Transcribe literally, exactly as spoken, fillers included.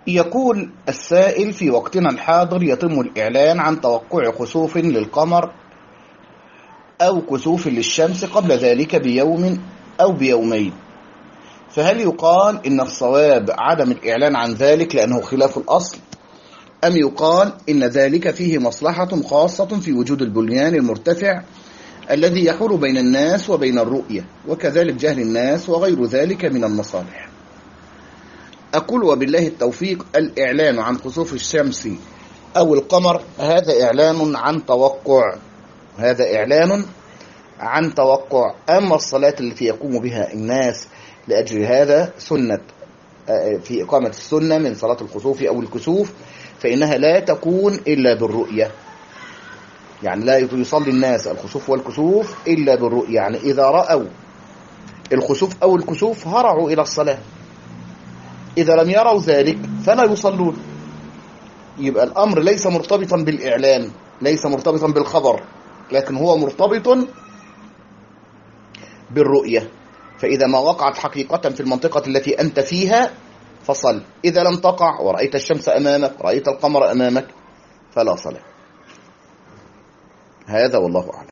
يقول السائل: في وقتنا الحاضر يتم الإعلان عن توقع خسوف للقمر أو كسوف للشمس قبل ذلك بيوم أو بيومين، فهل يقال إن الصواب عدم الإعلان عن ذلك لأنه خلاف الأصل، أم يقال إن ذلك فيه مصلحة خاصة في وجود البنيان المرتفع الذي يحول بين الناس وبين الرؤية، وكذلك جهل الناس وغير ذلك من المصالح؟ أقول وبالله التوفيق: الإعلان عن خسوف الشمس أو القمر هذا إعلان عن توقع، هذا إعلان عن توقع. أما الصلاة التي يقوم بها الناس لأجل هذا سنة في إقامة السنة من صلاة الخسوف أو الكسوف، فإنها لا تكون إلا بالرؤية، يعني لا يصلي الناس الخسوف والكسوف إلا بالرؤية، يعني إذا رأوا الخسوف أو الكسوف هرعوا إلى الصلاة، إذا لم يروا ذلك فلا يصلون. يبقى الأمر ليس مرتبطا بالإعلان، ليس مرتبطا بالخبر، لكن هو مرتبط بالرؤية. فإذا ما وقعت حقيقة في المنطقة التي أنت فيها فصل، إذا لم تقع ورأيت الشمس أمامك، رأيت القمر أمامك، فلا صلاة. هذا والله أعلم.